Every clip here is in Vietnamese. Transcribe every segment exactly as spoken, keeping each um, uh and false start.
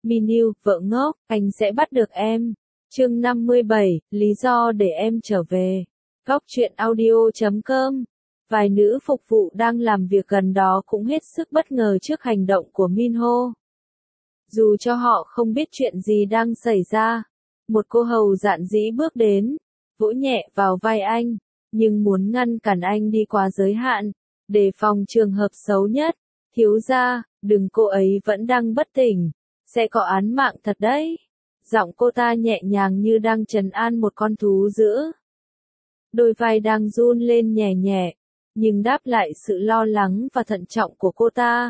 Minhu, vợ ngốc, anh sẽ bắt được em. Chương năm mươi bảy, lý do để em trở về. Góc truyện audio chấm com. Vài nữ phục vụ đang làm việc gần đó cũng hết sức bất ngờ trước hành động của Minho. Dù cho họ không biết chuyện gì đang xảy ra, một cô hầu dạn dĩ bước đến, vỗ nhẹ vào vai anh, nhưng muốn ngăn cản anh đi quá giới hạn, đề phòng trường hợp xấu nhất. Thiếu gia, đừng, cô ấy vẫn đang bất tỉnh, sẽ có án mạng thật đấy. Giọng cô ta nhẹ nhàng như đang trấn an một con thú dữ. Đôi vai đang run lên nhẹ nhẹ, nhưng đáp lại sự lo lắng và thận trọng của cô ta.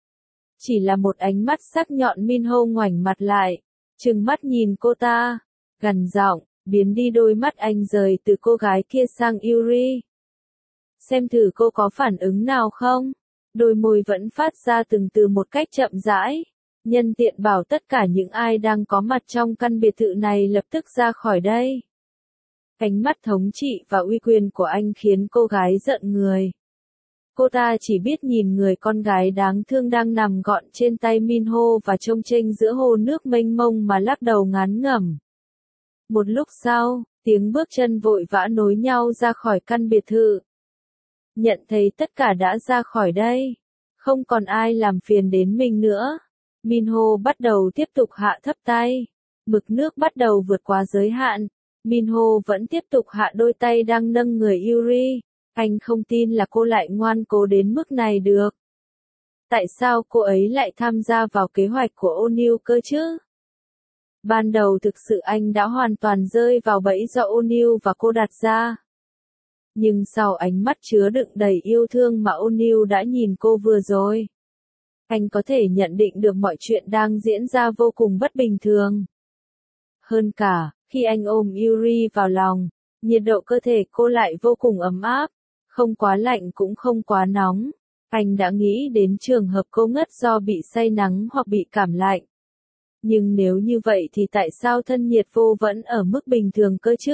Chỉ là một ánh mắt sắc nhọn. Minho ngoảnh mặt lại, trừng mắt nhìn cô ta, gằn giọng, biến đi. Đôi mắt anh rời từ cô gái kia sang Yuri. Xem thử cô có phản ứng nào không? Đôi môi vẫn phát ra từng từ một cách chậm rãi. Nhân tiện bảo tất cả những ai đang có mặt trong căn biệt thự này lập tức ra khỏi đây. Ánh mắt thống trị và uy quyền của anh khiến cô gái giận người. Cô ta chỉ biết nhìn người con gái đáng thương đang nằm gọn trên tay Minho và trông chênh giữa hồ nước mênh mông mà lắc đầu ngán ngẩm. Một lúc sau, tiếng bước chân vội vã nối nhau ra khỏi căn biệt thự. Nhận thấy tất cả đã ra khỏi đây, không còn ai làm phiền đến mình nữa, Minho bắt đầu tiếp tục hạ thấp tay. Mực nước bắt đầu vượt quá giới hạn. Minho vẫn tiếp tục hạ đôi tay đang nâng người Yuri. Anh không tin là cô lại ngoan cố đến mức này được. Tại sao cô ấy lại tham gia vào kế hoạch của O'Neil cơ chứ? Ban đầu thực sự anh đã hoàn toàn rơi vào bẫy do O'Neil và cô đặt ra. Nhưng sau ánh mắt chứa đựng đầy yêu thương mà O'Neil đã nhìn cô vừa rồi, anh có thể nhận định được mọi chuyện đang diễn ra vô cùng bất bình thường. Hơn cả, khi anh ôm Yuri vào lòng, nhiệt độ cơ thể cô lại vô cùng ấm áp, không quá lạnh cũng không quá nóng. Anh đã nghĩ đến trường hợp cô ngất do bị say nắng hoặc bị cảm lạnh. Nhưng nếu như vậy thì tại sao thân nhiệt vô vẫn ở mức bình thường cơ chứ?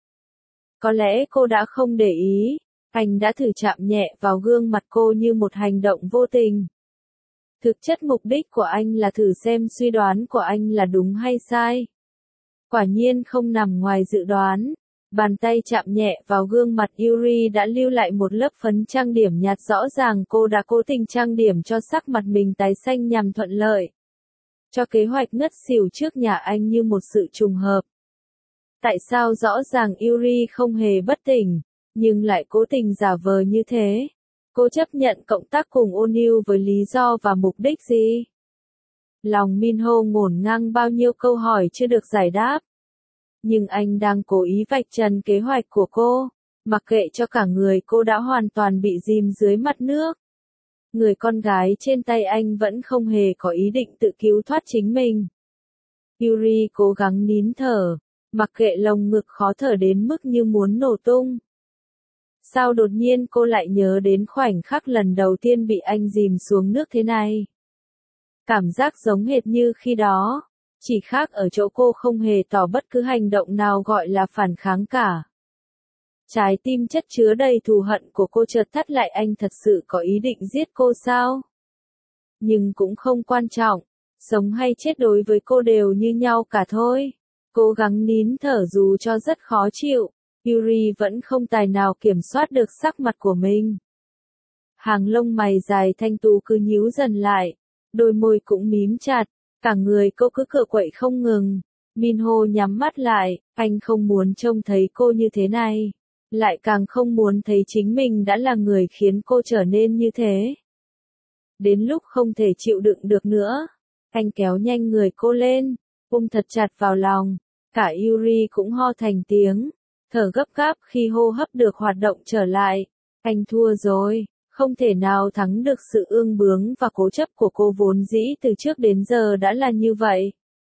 Có lẽ cô đã không để ý, anh đã thử chạm nhẹ vào gương mặt cô như một hành động vô tình. Thực chất mục đích của anh là thử xem suy đoán của anh là đúng hay sai. Quả nhiên không nằm ngoài dự đoán. Bàn tay chạm nhẹ vào gương mặt Yuri đã lưu lại một lớp phấn trang điểm nhạt, rõ ràng cô đã cố tình trang điểm cho sắc mặt mình tái xanh nhằm thuận lợi cho kế hoạch ngất xỉu trước nhà anh như một sự trùng hợp. Tại sao rõ ràng Yuri không hề bất tỉnh, nhưng lại cố tình giả vờ như thế? Cô chấp nhận cộng tác cùng O'Neil với lý do và mục đích gì? Lòng Minho ngổn ngang bao nhiêu câu hỏi chưa được giải đáp. Nhưng anh đang cố ý vạch trần kế hoạch của cô, mặc kệ cho cả người cô đã hoàn toàn bị chìm dưới mặt nước. Người con gái trên tay anh vẫn không hề có ý định tự cứu thoát chính mình. Yuri cố gắng nín thở, mặc kệ lồng ngực khó thở đến mức như muốn nổ tung. Sao đột nhiên cô lại nhớ đến khoảnh khắc lần đầu tiên bị anh dìm xuống nước thế này? Cảm giác giống hệt như khi đó, chỉ khác ở chỗ cô không hề tỏ bất cứ hành động nào gọi là phản kháng cả. Trái tim chất chứa đầy thù hận của cô chợt thắt lại. Anh thật sự có ý định giết cô sao? Nhưng cũng không quan trọng, sống hay chết đối với cô đều như nhau cả thôi. Cố gắng nín thở dù cho rất khó chịu, Yuri vẫn không tài nào kiểm soát được sắc mặt của mình. Hàng lông mày dài thanh tú cứ nhíu dần lại, đôi môi cũng mím chặt, cả người cô cứ cựa quậy không ngừng. Minho nhắm mắt lại, anh không muốn trông thấy cô như thế này, lại càng không muốn thấy chính mình đã là người khiến cô trở nên như thế. Đến lúc không thể chịu đựng được nữa, anh kéo nhanh người cô lên, ôm thật chặt vào lòng. Cả Yuri cũng ho thành tiếng, thở gấp gáp khi hô hấp được hoạt động trở lại. Anh thua rồi, không thể nào thắng được sự ương bướng và cố chấp của cô vốn dĩ từ trước đến giờ đã là như vậy.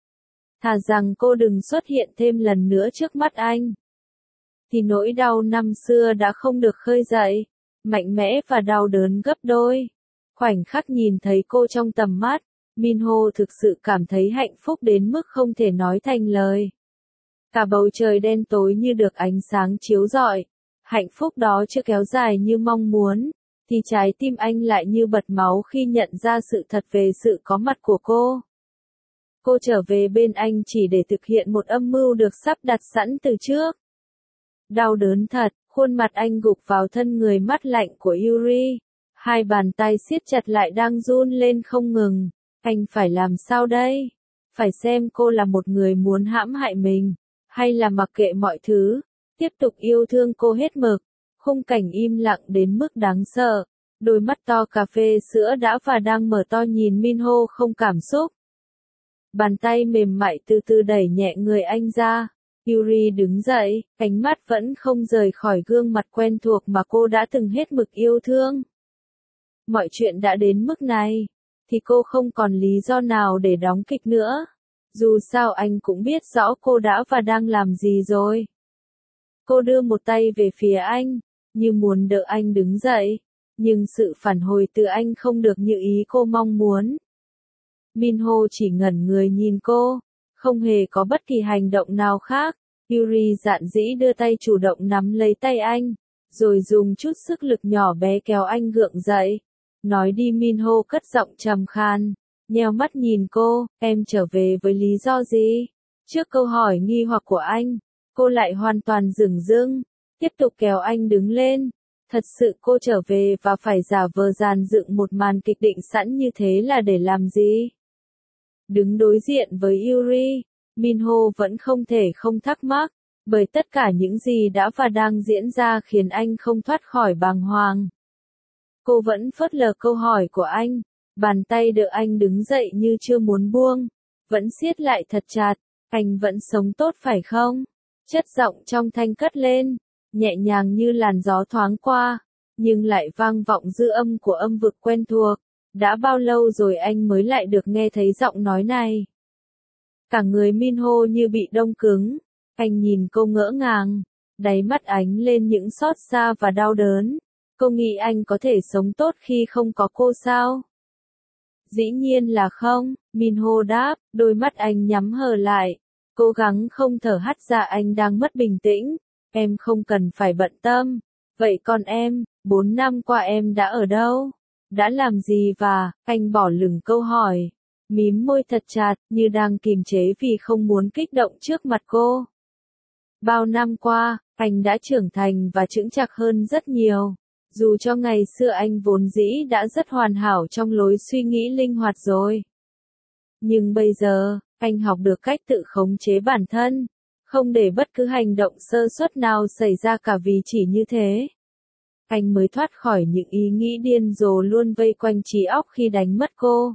Thà rằng cô đừng xuất hiện thêm lần nữa trước mắt anh, thì nỗi đau năm xưa đã không được khơi dậy, mạnh mẽ và đau đớn gấp đôi. Khoảnh khắc nhìn thấy cô trong tầm mắt, Minho thực sự cảm thấy hạnh phúc đến mức không thể nói thành lời. Cả bầu trời đen tối như được ánh sáng chiếu rọi. Hạnh phúc đó chưa kéo dài như mong muốn, thì trái tim anh lại như bật máu khi nhận ra sự thật về sự có mặt của cô. Cô trở về bên anh chỉ để thực hiện một âm mưu được sắp đặt sẵn từ trước. Đau đớn thật, khuôn mặt anh gục vào thân người mát lạnh của Yuri. Hai bàn tay siết chặt lại đang run lên không ngừng. Anh phải làm sao đây? Phải xem cô là một người muốn hãm hại mình, hay là mặc kệ mọi thứ, tiếp tục yêu thương cô hết mực. Khung cảnh im lặng đến mức đáng sợ. Đôi mắt to cà phê sữa đã và đang mở to nhìn Minho không cảm xúc. Bàn tay mềm mại từ từ đẩy nhẹ người anh ra. Yuri đứng dậy, ánh mắt vẫn không rời khỏi gương mặt quen thuộc mà cô đã từng hết mực yêu thương. Mọi chuyện đã đến mức này, thì cô không còn lý do nào để đóng kịch nữa. Dù sao anh cũng biết rõ cô đã và đang làm gì rồi. Cô đưa một tay về phía anh, như muốn đỡ anh đứng dậy, nhưng sự phản hồi từ anh không được như ý cô mong muốn. Minho chỉ ngẩn người nhìn cô, không hề có bất kỳ hành động nào khác. Yuri dạn dĩ đưa tay chủ động nắm lấy tay anh, rồi dùng chút sức lực nhỏ bé kéo anh gượng dậy. Nói đi, Minho cất giọng trầm khan, nheo mắt nhìn cô, em trở về với lý do gì? Trước câu hỏi nghi hoặc của anh, cô lại hoàn toàn dửng dưng, tiếp tục kéo anh đứng lên. Thật sự cô trở về và phải giả vờ dàn dựng một màn kịch định sẵn như thế là để làm gì? Đứng đối diện với Yuri, Minho vẫn không thể không thắc mắc, bởi tất cả những gì đã và đang diễn ra khiến anh không thoát khỏi bàng hoàng. Cô vẫn phớt lờ câu hỏi của anh, bàn tay đỡ anh đứng dậy như chưa muốn buông, vẫn siết lại thật chặt. Anh vẫn sống tốt phải không? Chất giọng trong thanh cất lên, nhẹ nhàng như làn gió thoáng qua, nhưng lại vang vọng dư âm của âm vực quen thuộc. Đã bao lâu rồi anh mới lại được nghe thấy giọng nói này? Cả người Minho như bị đông cứng, anh nhìn cô ngỡ ngàng, đáy mắt ánh lên những xót xa và đau đớn. Cô nghĩ anh có thể sống tốt khi không có cô sao? Dĩ nhiên là không, Minho đáp, đôi mắt anh nhắm hờ lại, cố gắng không thở hắt ra. Anh đang mất bình tĩnh, em không cần phải bận tâm. Vậy còn em, bốn năm qua em đã ở đâu? Đã làm gì và, anh bỏ lửng câu hỏi, mím môi thật chặt, như đang kìm chế vì không muốn kích động trước mặt cô. Bao năm qua, anh đã trưởng thành và chững chạc hơn rất nhiều. Dù cho ngày xưa anh vốn dĩ đã rất hoàn hảo trong lối suy nghĩ linh hoạt rồi. Nhưng bây giờ, anh học được cách tự khống chế bản thân, không để bất cứ hành động sơ suất nào xảy ra cả vì chỉ như thế. Anh mới thoát khỏi những ý nghĩ điên rồ luôn vây quanh trí óc khi đánh mất cô.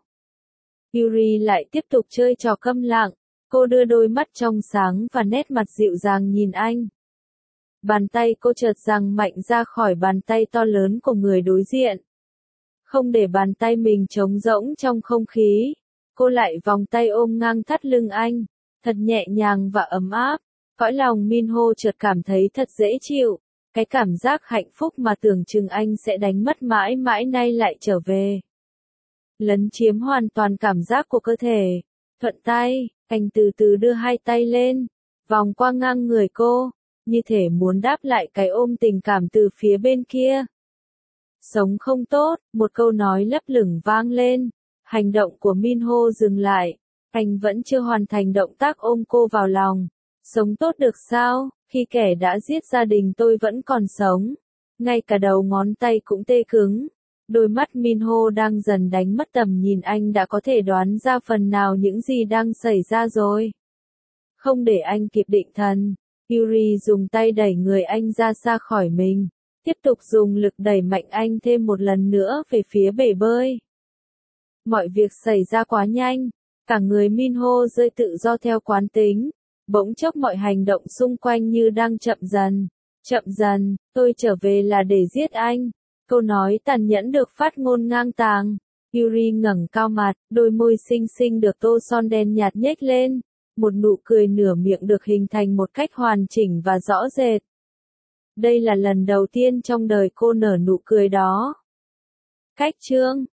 Yuri lại tiếp tục chơi trò câm lặng, cô đưa đôi mắt trong sáng và nét mặt dịu dàng nhìn anh. Bàn tay cô chợt giằng mạnh ra khỏi bàn tay to lớn của người đối diện. Không để bàn tay mình trống rỗng trong không khí, cô lại vòng tay ôm ngang thắt lưng anh, thật nhẹ nhàng và ấm áp. Cõi lòng Minho chợt cảm thấy thật dễ chịu, cái cảm giác hạnh phúc mà tưởng chừng anh sẽ đánh mất mãi mãi nay lại trở về. Lấn chiếm hoàn toàn cảm giác của cơ thể. Thuận tay, anh từ từ đưa hai tay lên, vòng qua ngang người cô, như thể muốn đáp lại cái ôm tình cảm từ phía bên kia. Sống không tốt, một câu nói lấp lửng vang lên. Hành động của Minho dừng lại, anh vẫn chưa hoàn thành động tác ôm cô vào lòng. Sống tốt được sao, khi kẻ đã giết gia đình tôi vẫn còn sống? Ngay cả đầu ngón tay cũng tê cứng. Đôi mắt Minho đang dần đánh mất tầm nhìn, anh đã có thể đoán ra phần nào những gì đang xảy ra rồi. Không để anh kịp định thần, Yuri dùng tay đẩy người anh ra xa khỏi mình, tiếp tục dùng lực đẩy mạnh anh thêm một lần nữa về phía bể bơi. Mọi việc xảy ra quá nhanh, cả người Minho rơi tự do theo quán tính, bỗng chốc mọi hành động xung quanh như đang chậm dần, chậm dần. Tôi trở về là để giết anh. Câu nói tàn nhẫn được phát ngôn ngang tàng. Yuri ngẩng cao mặt, đôi môi xinh xinh được tô son đen nhạt nhếch lên, một nụ cười nửa miệng được hình thành một cách hoàn chỉnh và rõ rệt. Đây là lần đầu tiên trong đời cô nở nụ cười đó. Cách chương